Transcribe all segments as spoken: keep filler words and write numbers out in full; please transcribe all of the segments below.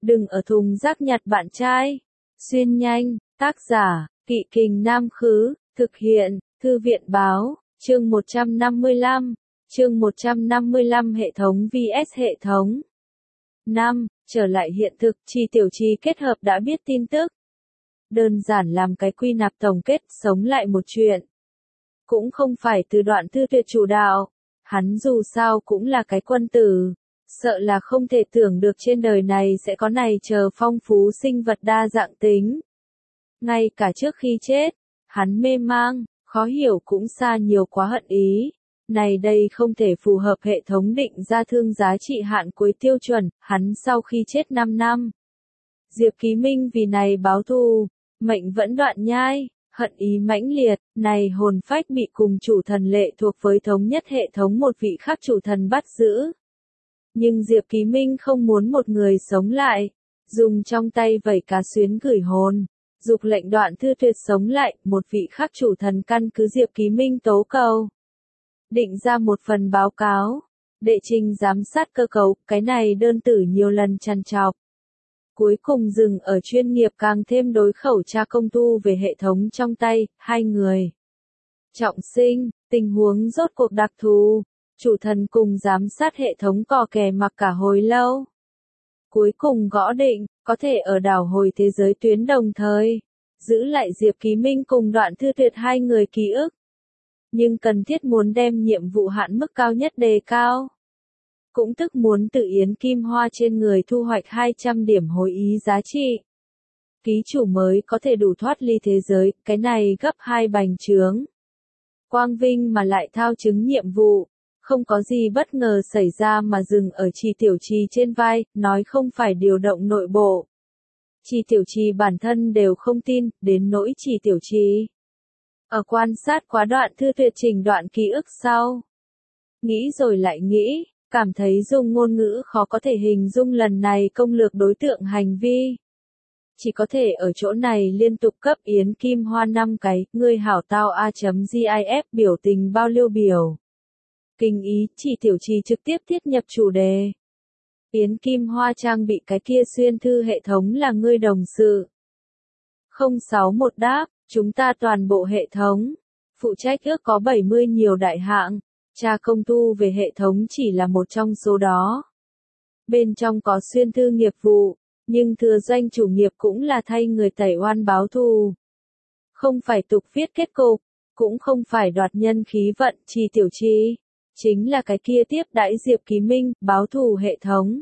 Đừng ở thùng rác nhặt bạn trai. Xuyên nhanh, tác giả, Kỵ Kình Nam Khứ, thực hiện, Thư viện Báo, chương một trăm năm mươi lăm, chương một trăm năm mươi lăm hệ thống vs hệ thống. năm. Trở lại hiện thực, Chi Tiểu Chi kết hợp đã biết tin tức. Đơn giản làm cái quy nạp tổng kết, sống lại một chuyện. Cũng không phải từ Đoạn Thư Tuyệt chủ đạo, hắn dù sao cũng là cái quân tử. Sợ là không thể tưởng được trên đời này sẽ có này chờ phong phú sinh vật đa dạng tính. Ngay cả trước khi chết, hắn mê mang, khó hiểu cũng xa nhiều quá hận ý. Này đây không thể phù hợp hệ thống định ra thương giá trị hạn cuối tiêu chuẩn, hắn sau khi chết năm năm. Diệp Ký Minh vì này báo thù, mệnh vẫn đoạn nhai, hận ý mãnh liệt, này hồn phách bị cùng chủ thần lệ thuộc với thống nhất hệ thống một vị khác chủ thần bắt giữ. Nhưng Diệp Ký Minh không muốn một người sống lại, dùng trong tay vẩy cá xuyến gửi hồn, dục lệnh Đoạn Thư Tuyệt sống lại, một vị khác chủ thần căn cứ Diệp Ký Minh tố cầu. Định ra một phần báo cáo, đệ trình giám sát cơ cấu, cái này đơn tử nhiều lần trằn trọc. Cuối cùng dừng ở chuyên nghiệp càng thêm đối khẩu tra công tu về hệ thống trong tay, hai người. Trọng sinh, tình huống rốt cuộc đặc thù. Chủ thần cùng giám sát hệ thống cò kè mặc cả hồi lâu. Cuối cùng gõ định, có thể ở đảo hồi thế giới tuyến đồng thời, giữ lại Diệp Ký Minh cùng Đoạn Thư Tuyệt hai người ký ức. Nhưng cần thiết muốn đem nhiệm vụ hạn mức cao nhất đề cao. Cũng tức muốn tự Yến Kim Hoa trên người thu hoạch hai trăm điểm hồi ý giá trị. Ký chủ mới có thể đủ thoát ly thế giới, cái này gấp hai bành trướng. Quang vinh mà lại thao chứng nhiệm vụ. Không có gì bất ngờ xảy ra mà dừng ở Chi Tiểu Chi trên vai, nói không phải điều động nội bộ. Chi Tiểu Chi bản thân đều không tin, đến nỗi Chi Tiểu Chi. Ở quan sát quá Đoạn Thư Tuyệt trình đoạn ký ức sau. Nghĩ rồi lại nghĩ, cảm thấy dùng ngôn ngữ khó có thể hình dung lần này công lược đối tượng hành vi. Chỉ có thể ở chỗ này liên tục cấp Yến Kim Hoa năm cái, ngươi hảo tao a.gif biểu tình bao liêu biểu. Kinh ý, Chi Tiểu Chi trực tiếp thiết nhập chủ đề. Yến Kim Hoa trang bị cái kia xuyên thư hệ thống là ngươi đồng sự. không sáu một đáp, chúng ta toàn bộ hệ thống. Phụ trách ước có bảy mươi nhiều đại hạng. Tra công tu về hệ thống chỉ là một trong số đó. Bên trong có xuyên thư nghiệp vụ, nhưng thừa doanh chủ nghiệp cũng là thay người tẩy oan báo thù. Không phải tục viết kết cục, cũng không phải đoạt nhân khí vận, Chi Tiểu Chi. Chính là cái kia tiếp đãi Diệp Ký Minh, báo thù hệ thống.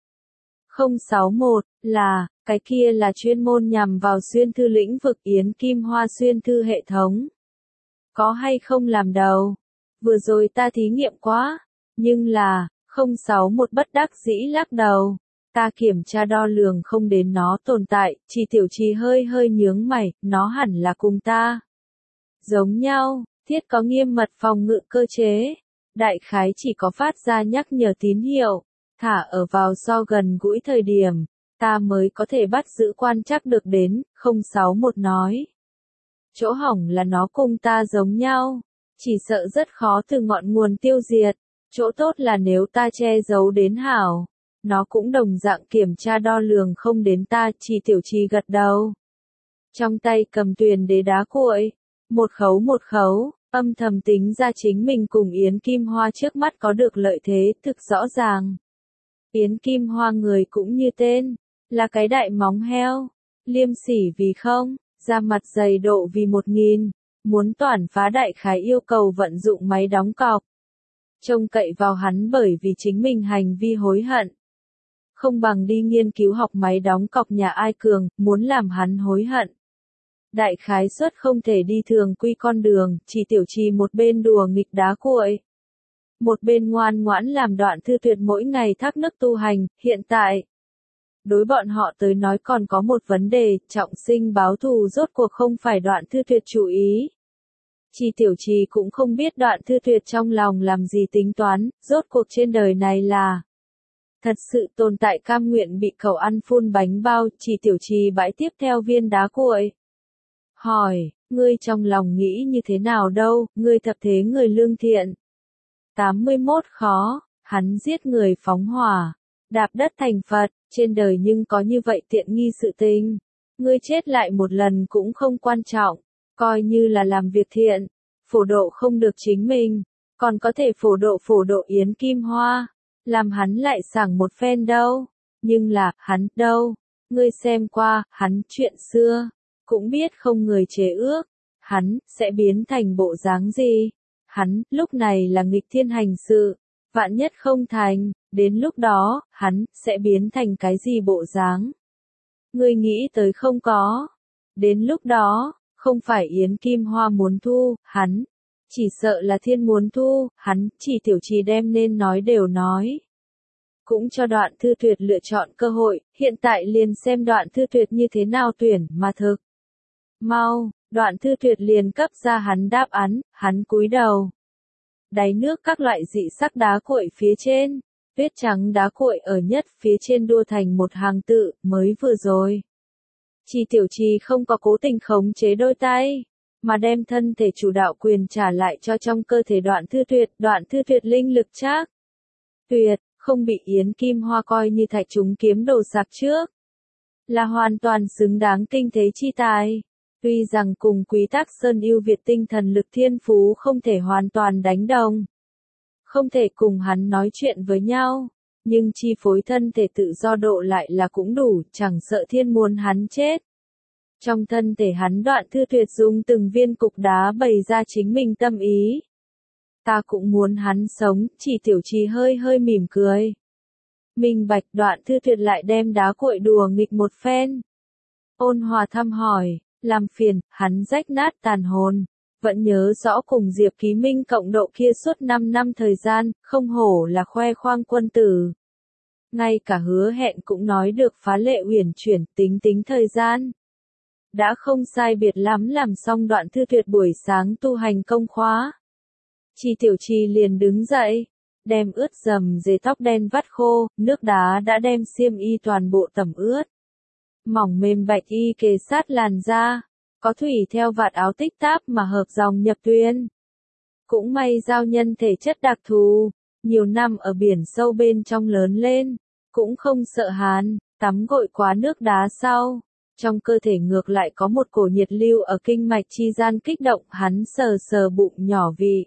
không sáu một, là, cái kia là chuyên môn nhằm vào xuyên thư lĩnh vực Yến Kim Hoa xuyên thư hệ thống. Có hay không làm đầu? Vừa rồi ta thí nghiệm quá, nhưng là, không sáu một bất đắc dĩ lắc đầu. Ta kiểm tra đo lường không đến nó tồn tại, Chi Tiểu Chi hơi hơi nhướng mày, nó hẳn là cùng ta. Giống nhau, thiết có nghiêm mật phòng ngự cơ chế. Đại khái chỉ có phát ra nhắc nhở tín hiệu, thả ở vào so gần gũi thời điểm, ta mới có thể bắt giữ quan trắc được đến, không sáu một nói. Chỗ hỏng là nó cùng ta giống nhau, chỉ sợ rất khó từ ngọn nguồn tiêu diệt, chỗ tốt là nếu ta che giấu đến hảo, nó cũng đồng dạng kiểm tra đo lường không đến ta, Chi Tiểu Chi gật đầu. Trong tay cầm tuyền đế đá cuội, một khấu một khấu. Âm thầm tính ra chính mình cùng Yến Kim Hoa trước mắt có được lợi thế thực rõ ràng. Yến Kim Hoa người cũng như tên, là cái đại móng heo, liêm sỉ vì không, da mặt dày độ vì một nghìn, muốn toàn phá đại khái yêu cầu vận dụng máy đóng cọc. Trông cậy vào hắn bởi vì chính mình hành vi hối hận. Không bằng đi nghiên cứu học máy đóng cọc nhà ai cường, muốn làm hắn hối hận. Đại khái suất không thể đi thường quy con đường, Chi Tiểu Chi một bên đùa nghịch đá cuội. Một bên ngoan ngoãn làm Đoạn Thư Tuyệt mỗi ngày thác nước tu hành, hiện tại. Đối bọn họ tới nói còn có một vấn đề, trọng sinh báo thù rốt cuộc không phải Đoạn Thư Tuyệt chú ý. Chi Tiểu Chi cũng không biết Đoạn Thư Tuyệt trong lòng làm gì tính toán, rốt cuộc trên đời này là. Thật sự tồn tại cam nguyện bị cậu ăn phun bánh bao, Chi Tiểu Chi bãi tiếp theo viên đá cuội. Hỏi, ngươi trong lòng nghĩ như thế nào đâu, ngươi thập thế người lương thiện. tám mươi mốt khó, hắn giết người phóng hỏa. Đạp đất thành Phật, trên đời nhưng có như vậy tiện nghi sự tình. Ngươi chết lại một lần cũng không quan trọng, coi như là làm việc thiện, phổ độ không được chính mình, còn có thể phổ độ phổ độ Yến Kim Hoa, làm hắn lại sảng một phen đâu. Nhưng là, hắn, đâu? Ngươi xem qua, hắn, chuyện xưa, cũng biết không người chế ước, hắn, sẽ biến thành bộ dáng gì? Hắn, lúc này là nghịch thiên hành sự, vạn nhất không thành, đến lúc đó, hắn, sẽ biến thành cái gì bộ dáng? Ngươi nghĩ tới không có? Đến lúc đó, không phải Yến Kim Hoa muốn thu, hắn, chỉ sợ là thiên muốn thu, hắn, chỉ tiểu trì đem nên nói đều nói. Cũng cho Đoạn Thư Tuyệt lựa chọn cơ hội, hiện tại liền xem Đoạn Thư Tuyệt như thế nào tuyển mà thực. Mau, Đoạn Thư Tuyệt liền cấp ra hắn đáp án, hắn cúi đầu. Đáy nước các loại dị sắc đá cuội phía trên, tuyết trắng đá cuội ở nhất phía trên đua thành một hàng tự, mới vừa rồi. Chi tiểu trì không có cố tình khống chế đôi tay, mà đem thân thể chủ đạo quyền trả lại cho trong cơ thể Đoạn Thư Tuyệt, Đoạn Thư Tuyệt linh lực trác. Tuyệt, không bị Yến Kim Hoa coi như thạch trúng kiếm đồ sạc trước. Là hoàn toàn xứng đáng kinh thế chi tài. Tuy rằng cùng Quý Tắc Sơn yêu Việt tinh thần lực thiên phú không thể hoàn toàn đánh đồng. Không thể cùng hắn nói chuyện với nhau. Nhưng chi phối thân thể tự do độ lại là cũng đủ, chẳng sợ thiên muốn hắn chết. Trong thân thể hắn Đoạn Thư Tuyệt dùng từng viên cục đá bày ra chính mình tâm ý. Ta cũng muốn hắn sống, chỉ tiểu trì hơi hơi mỉm cười. Minh bạch Đoạn Thư Tuyệt lại đem đá cuội đùa nghịch một phen. Ôn hòa thăm hỏi, làm phiền, hắn rách nát tàn hồn. Vẫn nhớ rõ cùng Diệp Ký Minh cộng độ kia suốt năm năm thời gian, không hổ là khoe khoang quân tử. Ngay cả hứa hẹn cũng nói được phá lệ uyển chuyển, tính tính thời gian. Đã không sai biệt lắm làm xong Đoạn Thư Tuyệt buổi sáng tu hành công khóa. Chi tiểu trì liền đứng dậy, đem ướt dầm dề tóc đen vắt khô, nước đá đã đem xiêm y toàn bộ tẩm ướt. Mỏng mềm bạch y kề sát làn da, có thủy theo vạt áo tích táp mà hợp dòng nhập tuyên. Cũng may giao nhân thể chất đặc thù, nhiều năm ở biển sâu bên trong lớn lên, cũng không sợ hàn, tắm gội quá nước đá sau. Trong cơ thể ngược lại có một cổ nhiệt lưu ở kinh mạch chi gian kích động, hắn sờ sờ bụng nhỏ vị.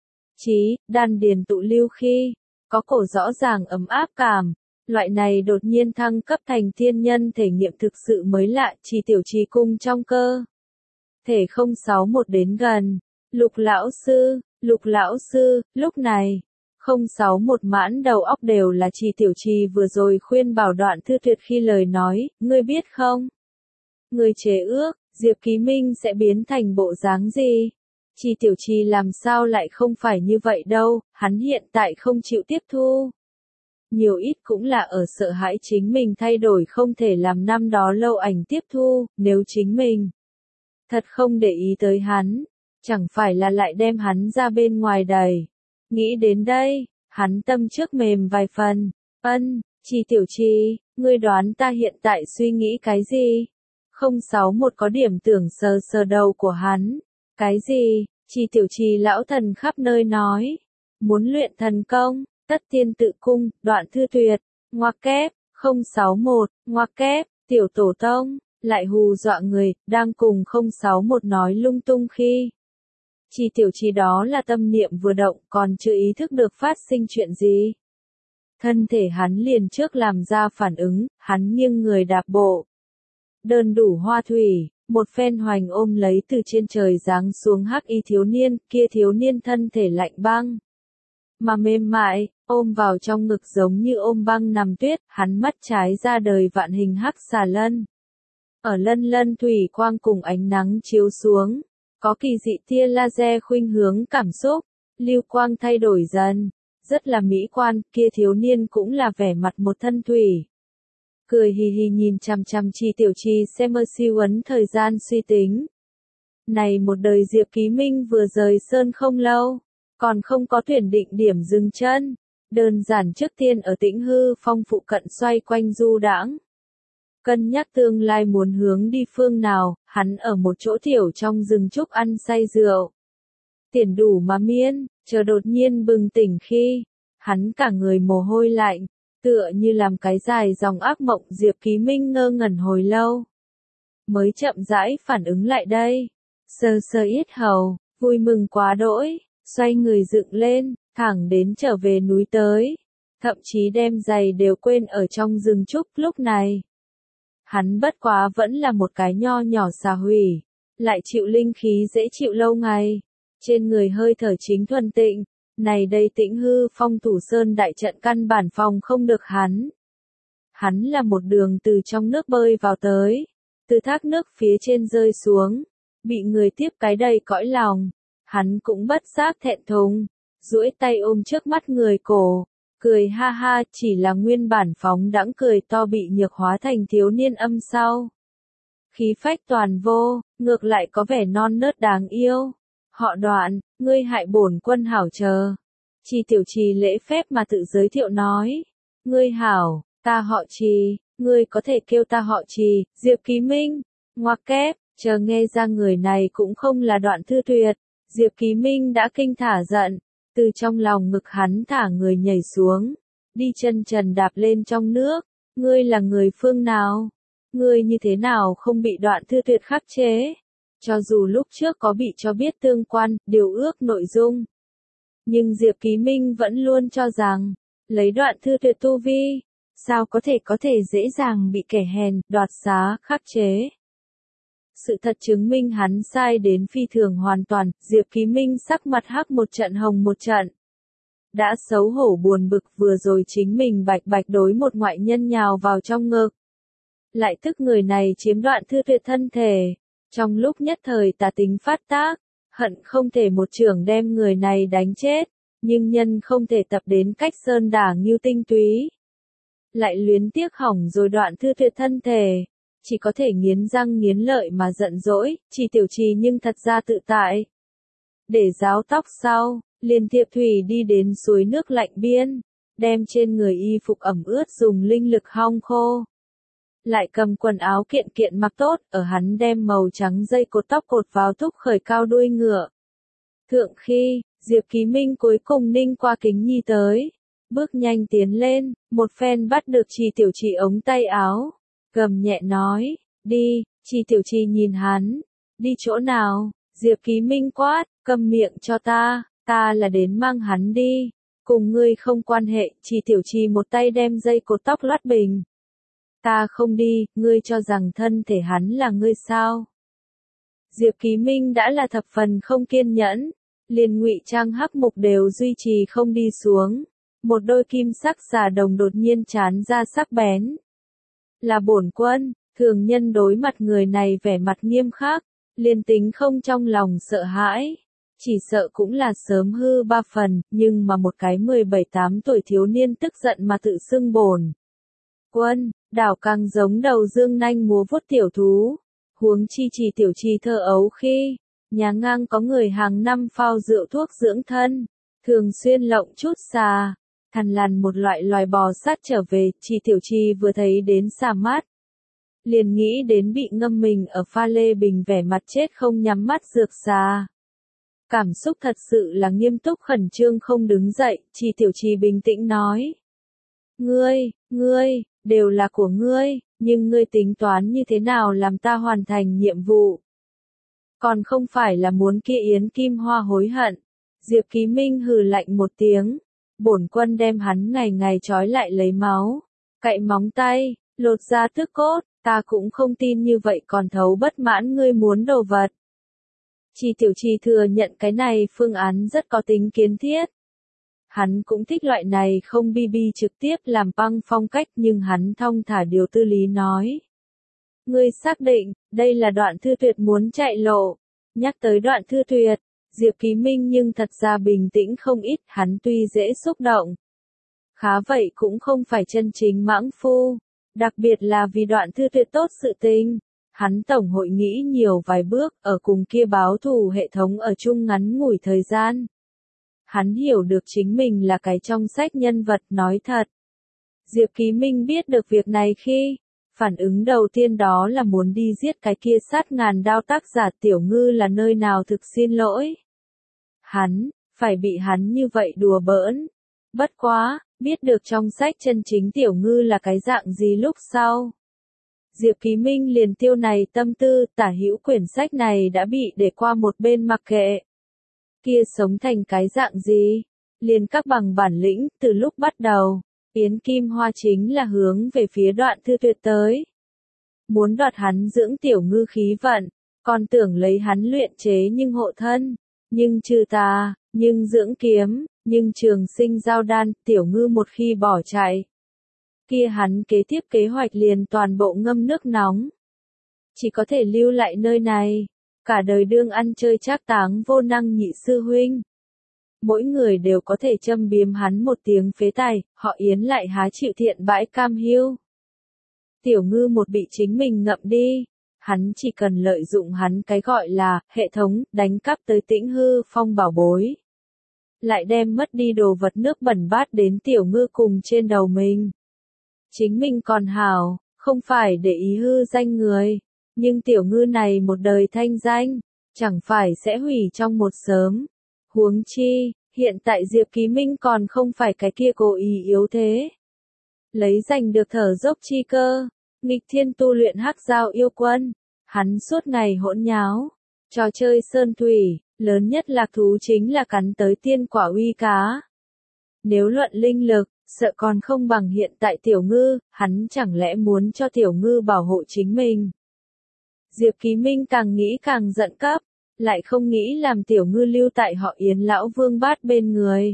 Chí, đan điền tụ lưu khi, có cổ rõ ràng ấm áp cảm, loại này đột nhiên thăng cấp thành thiên nhân thể nghiệm thực sự mới lạ, Chi tiểu trì cung trong cơ. Thể không sáu một đến gần, Lục lão sư, Lục lão sư, lúc này, không sáu một mãn đầu óc đều là Chi tiểu trì vừa rồi khuyên bảo Đoạn Thư Tuyệt khi lời nói, ngươi biết không? Ngươi chế ước, Diệp Ký Minh sẽ biến thành bộ dáng gì? Chi tiểu trì làm sao lại không phải như vậy đâu, hắn hiện tại không chịu tiếp thu. Nhiều ít cũng là ở sợ hãi chính mình thay đổi không thể làm năm đó lâu ảnh tiếp thu, nếu chính mình thật không để ý tới hắn, chẳng phải là lại đem hắn ra bên ngoài đẩy. Nghĩ đến đây, hắn tâm trước mềm vài phần, ân, Chi tiểu trì, ngươi đoán ta hiện tại suy nghĩ cái gì? Không sáu một có điểm tưởng sờ sờ đầu của hắn. Cái gì? Chi tiểu trì lão thần khắp nơi nói. Muốn luyện thần công, tất tiên tự cung, Đoạn Thư Tuyệt, ngoặc kép, không sáu một, ngoặc kép, tiểu tổ tông, lại hù dọa người, đang cùng không sáu một nói lung tung khi. Chi tiểu trì đó là tâm niệm vừa động còn chưa ý thức được phát sinh chuyện gì. Thân thể hắn liền trước làm ra phản ứng, hắn nghiêng người đạp bộ. Đơn đủ hoa thủy, một phen hoành ôm lấy từ trên trời giáng xuống hắc y thiếu niên, kia thiếu niên thân thể lạnh băng. Mà mềm mại, ôm vào trong ngực giống như ôm băng nằm tuyết, hắn mắt trái ra đời vạn hình hắc xà lân. Ở lân lân thủy quang cùng ánh nắng chiếu xuống, có kỳ dị tia laser khuynh hướng cảm xúc, lưu quang thay đổi dần, rất là mỹ quan, kia thiếu niên cũng là vẻ mặt một thân thủy. Cười hì hì nhìn chằm chằm Chi tiểu trì xem mơ siêu ấn thời gian suy tính. Này một đời Diệp Ký Minh vừa rời sơn không lâu, còn không có tuyển định điểm dừng chân, đơn giản trước tiên ở Tĩnh Hư Phong phụ cận xoay quanh du đãng. Cân nhắc tương lai muốn hướng đi phương nào, hắn ở một chỗ tiểu trong rừng trúc ăn say rượu. Tiền đủ mà miên, chờ đột nhiên bừng tỉnh khi, hắn cả người mồ hôi lạnh, Tựa như làm cái dài dòng ác mộng, Diệp Ký Minh ngơ ngẩn hồi lâu. Mới chậm rãi phản ứng lại đây. Sờ sờ yết hầu, vui mừng quá đỗi, xoay người dựng lên, thẳng đến trở về núi tới. Thậm chí đem giày đều quên ở trong rừng trúc lúc này. Hắn bất quá vẫn là một cái nho nhỏ xà hủy, lại chịu linh khí dễ chịu lâu ngày. Trên người hơi thở chính thuần tịnh, này đây Tĩnh Hư Phong Thủ Sơn đại trận căn bản phòng không được hắn. Hắn là một đường từ trong nước bơi vào tới, từ thác nước phía trên rơi xuống, bị người tiếp cái đầy cõi lòng. Hắn cũng bất giác thẹn thùng, duỗi tay ôm trước mắt người cổ, cười ha ha, chỉ là nguyên bản phóng đãng cười to bị nhược hóa thành thiếu niên âm sau. Khí phách toàn vô, ngược lại có vẻ non nớt đáng yêu. Họ Đoạn, ngươi hại bổn quân hảo chờ. Trì Tiểu Trì lễ phép mà tự giới thiệu nói. Ngươi hảo, ta họ Trì, ngươi có thể kêu ta họ Trì, Diệp Ký Minh. Ngoặc kép, chờ nghe ra người này cũng không là Đoạn Thư Tuyệt. Diệp Ký Minh đã kinh thả giận, từ trong lòng ngực hắn thả người nhảy xuống, đi chân trần đạp lên trong nước. Ngươi là người phương nào? Ngươi như thế nào không bị Đoạn Thư Tuyệt khắc chế? Cho dù lúc trước có bị cho biết tương quan, điều ước nội dung. Nhưng Diệp Ký Minh vẫn luôn cho rằng, lấy Đoạn Thư Tuyệt tu vi, sao có thể có thể dễ dàng bị kẻ hèn, đoạt xá, khắc chế. Sự thật chứng minh hắn sai đến phi thường hoàn toàn, Diệp Ký Minh sắc mặt hắc một trận hồng một trận. Đã xấu hổ buồn bực vừa rồi chính mình bạch bạch đối một ngoại nhân nhào vào trong ngực. Lại tức người này chiếm Đoạn Thư Tuyệt thân thể. Trong lúc nhất thời tà tính phát tác, hận không thể một chưởng đem người này đánh chết, nhưng nhân không thể tập đến cách sơn đả ngưu tinh túy. Lại luyến tiếc hỏng rồi Đoạn Thư Tuyệt thân thể, chỉ có thể nghiến răng nghiến lợi mà giận dỗi, Trì Tiểu Trì nhưng thật ra tự tại. Để ráo tóc sau, liền thiệp thủy đi đến suối nước lạnh biên, đem trên người y phục ẩm ướt dùng linh lực hong khô. Lại cầm quần áo kiện kiện mặc tốt, ở hắn đem màu trắng dây cột tóc cột vào thúc khởi cao đuôi ngựa. Thượng khi, Diệp Ký Minh cuối cùng ninh qua kính nhi tới, bước nhanh tiến lên, một phen bắt được Trì Tiểu Trì ống tay áo, gầm nhẹ nói, đi. Trì Tiểu Trì nhìn hắn, đi chỗ nào? Diệp Ký Minh quát, câm miệng cho ta, ta là đến mang hắn đi, cùng ngươi không quan hệ. Trì Tiểu Trì một tay đem dây cột tóc loát bình. Ta không đi, ngươi cho rằng thân thể hắn là ngươi sao? Diệp Ký Minh đã là thập phần không kiên nhẫn, liền ngụy trang hắc mục đều duy trì không đi xuống. Một đôi kim sắc xà đồng đột nhiên chán ra sắc bén. Là bổn quân, thường nhân đối mặt người này vẻ mặt nghiêm khắc, liền tính không trong lòng sợ hãi. Chỉ sợ cũng là sớm hư ba phần, nhưng mà một cái mười bảy tám tuổi thiếu niên tức giận mà tự xưng bổn quân, đảo càng giống đầu dương nanh múa vuốt tiểu thú. Huống chi Trì Tiểu Trì thơ ấu khi, nhà ngang có người hàng năm phao rượu thuốc dưỡng thân, thường xuyên lộng chút xà, thằn lằn một loại loài bò sát trở về. Trì Tiểu Trì vừa thấy đến xà mát, liền nghĩ đến bị ngâm mình ở pha lê bình vẻ mặt chết không nhắm mắt dược xà. Cảm xúc thật sự là nghiêm túc khẩn trương không đứng dậy. Trì Tiểu Trì bình tĩnh nói. Ngươi, ngươi, đều là của ngươi, nhưng ngươi tính toán như thế nào làm ta hoàn thành nhiệm vụ? Còn không phải là muốn kia Yến Kim Hoa hối hận. Diệp Ký Minh hừ lạnh một tiếng. Bổn quân đem hắn ngày ngày trói lại lấy máu, cạy móng tay, lột ra tước cốt, ta cũng không tin như vậy còn thấu bất mãn ngươi muốn đồ vật. Trì Tiểu Trì thừa nhận cái này phương án rất có tính kiến thiết. Hắn cũng thích loại này không bi bi trực tiếp làm băng phong cách, nhưng hắn thong thả điều tư lý nói. Ngươi xác định, đây là Đoạn Thư Tuyệt muốn chạy lộ. Nhắc tới Đoạn Thư Tuyệt, Diệp Ký Minh nhưng thật ra bình tĩnh không ít, hắn tuy dễ xúc động. Khá vậy cũng không phải chân chính mãng phu, đặc biệt là vì Đoạn Thư Tuyệt tốt sự tình. Hắn tổng hội nghĩ nhiều vài bước, ở cùng kia báo thù hệ thống ở chung ngắn ngủi thời gian. Hắn hiểu được chính mình là cái trong sách nhân vật nói thật. Diệp Ký Minh biết được việc này khi, phản ứng đầu tiên đó là muốn đi giết cái kia sát ngàn đao tác giả Tiểu Ngư là nơi nào thực xin lỗi. Hắn, phải bị hắn như vậy đùa bỡn. Bất quá, biết được trong sách chân chính Tiểu Ngư là cái dạng gì lúc sau. Diệp Ký Minh liền tiêu này tâm tư, tả hữu quyển sách này đã bị để qua một bên mặc kệ. Kia sống thành cái dạng gì? Liền các bằng bản lĩnh, từ lúc bắt đầu, Yến Kim Hoa chính là hướng về phía Đoạn Thư Tuyệt tới. Muốn đoạt hắn dưỡng Tiểu Ngư khí vận, còn tưởng lấy hắn luyện chế nhưng hộ thân, nhưng trừ tà, nhưng dưỡng kiếm, nhưng trường sinh giao đan, Tiểu Ngư một khi bỏ chạy. Kia hắn kế tiếp kế hoạch liền toàn bộ ngâm nước nóng. Chỉ có thể lưu lại nơi này, cả đời đương ăn chơi trác táng vô năng nhị sư huynh. Mỗi người đều có thể châm biếm hắn một tiếng phế tài, họ Yến lại há chịu thiện bãi cam hiu. Tiểu Ngư một bị chính mình ngậm đi, hắn chỉ cần lợi dụng hắn cái gọi là hệ thống, đánh cắp tới Tĩnh Hư Phong bảo bối. Lại đem mất đi đồ vật nước bẩn bát đến Tiểu Ngư cùng trên đầu mình. Chính mình còn hảo, không phải để ý hư danh người, nhưng Tiểu Ngư này một đời thanh danh, chẳng phải sẽ hủy trong một sớm. Huống chi, hiện tại Diệp Ký Minh còn không phải cái kia cố ý yếu thế. Lấy giành được thở dốc chi cơ, nghịch thiên tu luyện hắc giao yêu quân, hắn suốt ngày hỗn nháo, trò chơi sơn thủy, lớn nhất lạc thú chính là cắn tới tiên quả uy cá. Nếu luận linh lực, sợ còn không bằng hiện tại Tiểu Ngư, hắn chẳng lẽ muốn cho Tiểu Ngư bảo hộ chính mình. Diệp Ký Minh càng nghĩ càng giận cấp, lại không nghĩ làm Tiểu Ngư lưu tại họ Yến lão vương bát bên người.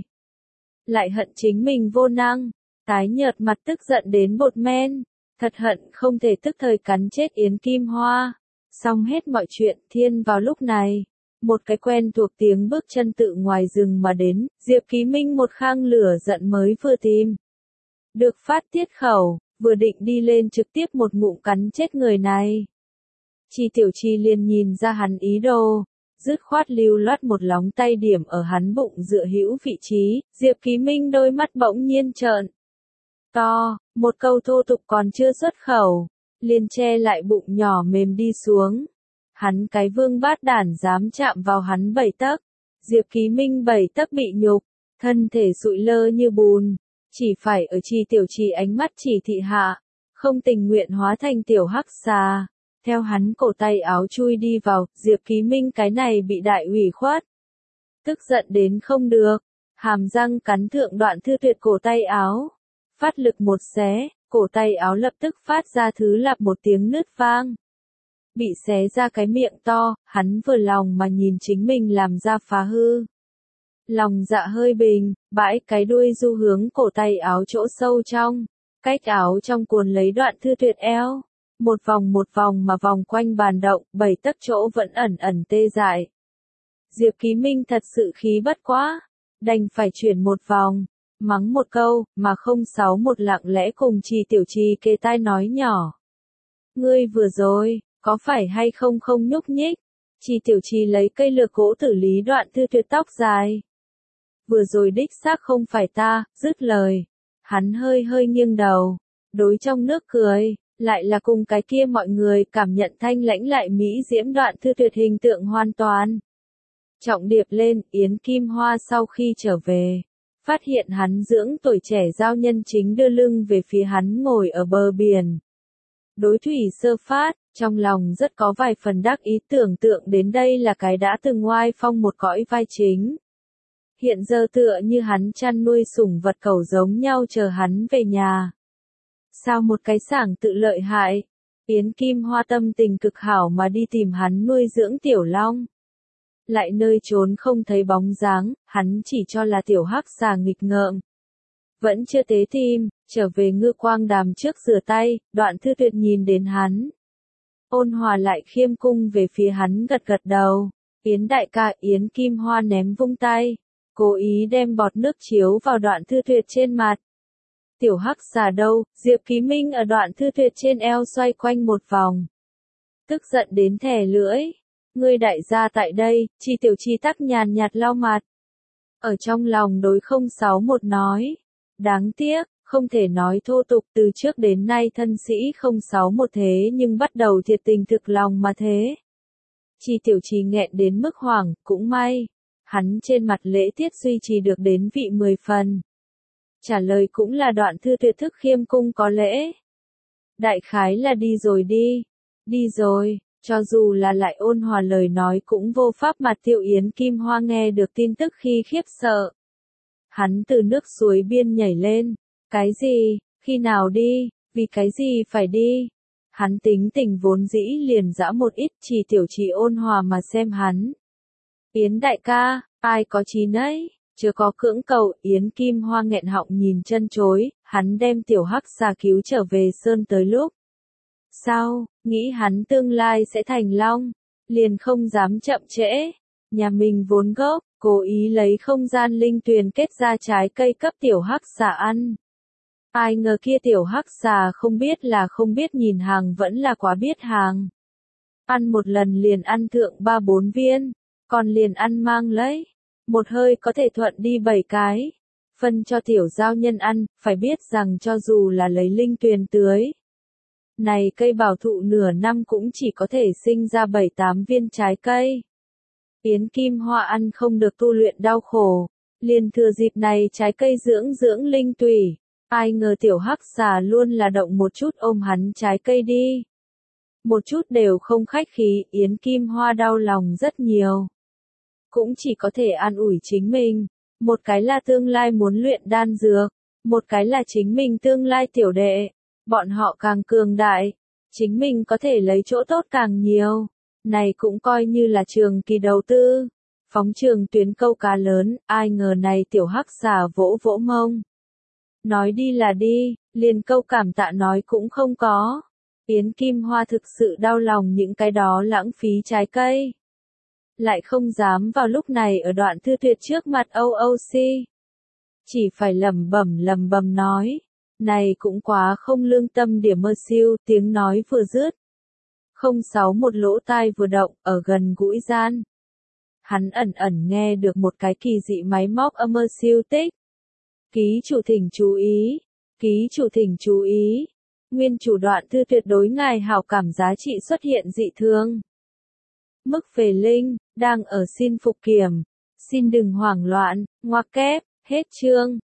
Lại hận chính mình vô năng, tái nhợt mặt tức giận đến bột men, thật hận không thể tức thời cắn chết Yến Kim Hoa. Xong hết mọi chuyện, thiên vào lúc này, một cái quen thuộc tiếng bước chân tự ngoài rừng mà đến, Diệp Ký Minh một khang lửa giận mới vừa tìm. Được phát tiết khẩu, vừa định đi lên trực tiếp một ngụm cắn chết người này. Chi Tiểu Chi liền nhìn ra hắn ý đồ, dứt khoát lưu loát một lóng tay điểm ở hắn bụng dựa hữu vị trí, Diệp Ký Minh đôi mắt bỗng nhiên trợn to, một câu thô tục còn chưa xuất khẩu, liền che lại bụng nhỏ mềm đi xuống. Hắn cái vương bát đản dám chạm vào hắn bảy tấc, Diệp Ký Minh bảy tấc bị nhục, thân thể sụi lơ như bùn, chỉ phải ở Chi Tiểu Chi ánh mắt chỉ thị hạ, không tình nguyện hóa thành tiểu hắc xà. Theo hắn cổ tay áo chui đi vào, Diệp Ký Minh cái này bị đại ủy khuất. Tức giận đến không được, hàm răng cắn thượng Đoạn Thư Tuyệt cổ tay áo. Phát lực một xé, cổ tay áo lập tức phát ra thứ lạp một tiếng nứt vang. Bị xé ra cái miệng to, hắn vừa lòng mà nhìn chính mình làm ra phá hư. Lòng dạ hơi bình, bãi cái đuôi du hướng cổ tay áo chỗ sâu trong, cách áo trong cuốn lấy Đoạn Thư Tuyệt eo. Một vòng một vòng mà vòng quanh bàn động, bảy tấc chỗ vẫn ẩn ẩn tê dại. Diệp Ký Minh thật sự khí bất quá, đành phải chuyển một vòng, mắng một câu, mà không sáu một lặng lẽ cùng Chi Tiểu Chi kề tai nói nhỏ. Ngươi vừa rồi, có phải hay không không nhúc nhích? Chi Tiểu Chi lấy cây lược gỗ tử lý Đoạn Thư Tuyệt tóc dài. Vừa rồi đích xác không phải ta, dứt lời. Hắn hơi hơi nghiêng đầu, đối trong nước cười. Lại là cùng cái kia mọi người cảm nhận thanh lãnh lại mỹ diễm Đoạn Thư Tuyệt hình tượng hoàn toàn. Trọng điệp lên, Yến Kim Hoa sau khi trở về, phát hiện hắn dưỡng tuổi trẻ giao nhân chính đưa lưng về phía hắn ngồi ở bờ biển. Đối thủy sơ phát, trong lòng rất có vài phần đắc ý tưởng tượng đến đây là cái đã từng ngoai phong một cõi vai chính. Hiện giờ tựa như hắn chăn nuôi sủng vật cẩu giống nhau chờ hắn về nhà. Sao một cái sảng tự lợi hại, Yến Kim Hoa tâm tình cực hảo mà đi tìm hắn nuôi dưỡng tiểu long. Lại nơi trốn không thấy bóng dáng, hắn chỉ cho là tiểu hắc xà nghịch ngợm. Vẫn chưa tế tim, trở về Ngư Quang Đàm trước rửa tay, Đoạn Thư Tuyệt nhìn đến hắn. Ôn hòa lại khiêm cung về phía hắn gật gật đầu, Yến đại ca. Yến Kim Hoa ném vung tay, cố ý đem bọt nước chiếu vào Đoạn Thư Tuyệt trên mặt. Tiểu hắc xà đâu? Diệp Ký Minh ở Đoạn Thư Tuyệt trên eo xoay quanh một vòng. Tức giận đến thè lưỡi. Ngươi đại gia tại đây, Chi Tiểu Chi tắc nhàn nhạt lau mặt. Ở trong lòng đối không sáu một nói. Đáng tiếc, không thể nói thô tục, từ trước đến nay thân sĩ không sáu một thế nhưng bắt đầu thiệt tình thực lòng mà thế. Chi Tiểu Chi nghẹn đến mức hoảng, cũng may. Hắn trên mặt lễ tiết duy trì được đến vị mười phần. trả lời cũng là đoạn thư tuyệt thức khiêm cung có lễ. Đại khái là đi rồi đi. Đi rồi, cho dù là lại ôn hòa lời nói cũng vô pháp mà Tiêu Yến Kim Hoa nghe được tin tức khi khiếp sợ. Hắn từ nước suối biên nhảy lên. Cái gì, khi nào đi, vì cái gì phải đi? Hắn tính tình vốn dĩ liền dã một ít, chỉ tiểu trì ôn hòa mà xem hắn. Yến đại ca, ai có chí nấy, chưa có cưỡng cầu. Yến Kim Hoa nghẹn họng nhìn chân chối, hắn đem tiểu hắc xà cứu trở về sơn tới lúc. Sao, nghĩ hắn tương lai sẽ thành long, liền không dám chậm trễ. Nhà mình vốn gốc, cố ý lấy không gian linh tuyền kết ra trái cây cấp tiểu hắc xà ăn. Ai ngờ kia tiểu hắc xà không biết là không biết nhìn hàng vẫn là quá biết hàng. Ăn một lần liền ăn thượng ba bốn viên, còn liền ăn mang lấy. Một hơi có thể thuận đi bảy cái. Phân cho tiểu giao nhân ăn, phải biết rằng cho dù là lấy linh tuyền tưới. Này cây bảo thụ nửa năm cũng chỉ có thể sinh ra bảy tám viên trái cây. Yến Kim Hoa ăn không được tu luyện đau khổ. Liền thừa dịp này trái cây dưỡng dưỡng linh tùy. Ai ngờ tiểu hắc xà luôn là động một chút ôm hắn trái cây đi. Một chút đều không khách khí, Yến Kim Hoa đau lòng rất nhiều. Cũng chỉ có thể an ủi chính mình. Một cái là tương lai muốn luyện đan dược. Một cái là chính mình tương lai tiểu đệ. Bọn họ càng cường đại. Chính mình có thể lấy chỗ tốt càng nhiều. Này cũng coi như là trường kỳ đầu tư. Phóng trường tuyến câu cá lớn, ai ngờ này tiểu hắc xà vỗ vỗ mông. Nói đi là đi, liền câu cảm tạ nói cũng không có. Yến Kim Hoa thực sự đau lòng những cái đó lãng phí trái cây. Lại không dám vào lúc này ở đoạn thư tuyệt trước mặt ô ô xê. Chỉ phải lẩm bẩm lẩm bẩm nói. Này cũng quá không lương tâm điểm mơ siêu, tiếng nói vừa dứt. không sáu một lỗ tai vừa động, ở gần gũi gian. Hắn ẩn ẩn nghe được một cái kỳ dị máy móc âm mơ siêu tích. Ký chủ thỉnh chú ý, ký chủ thỉnh chú ý. Nguyên chủ đoạn thư tuyệt đối ngài hảo cảm giá trị xuất hiện dị thường. Mức về linh, đang ở xin phục kiểm. Xin đừng hoảng loạn, ngoặc kép, hết chương.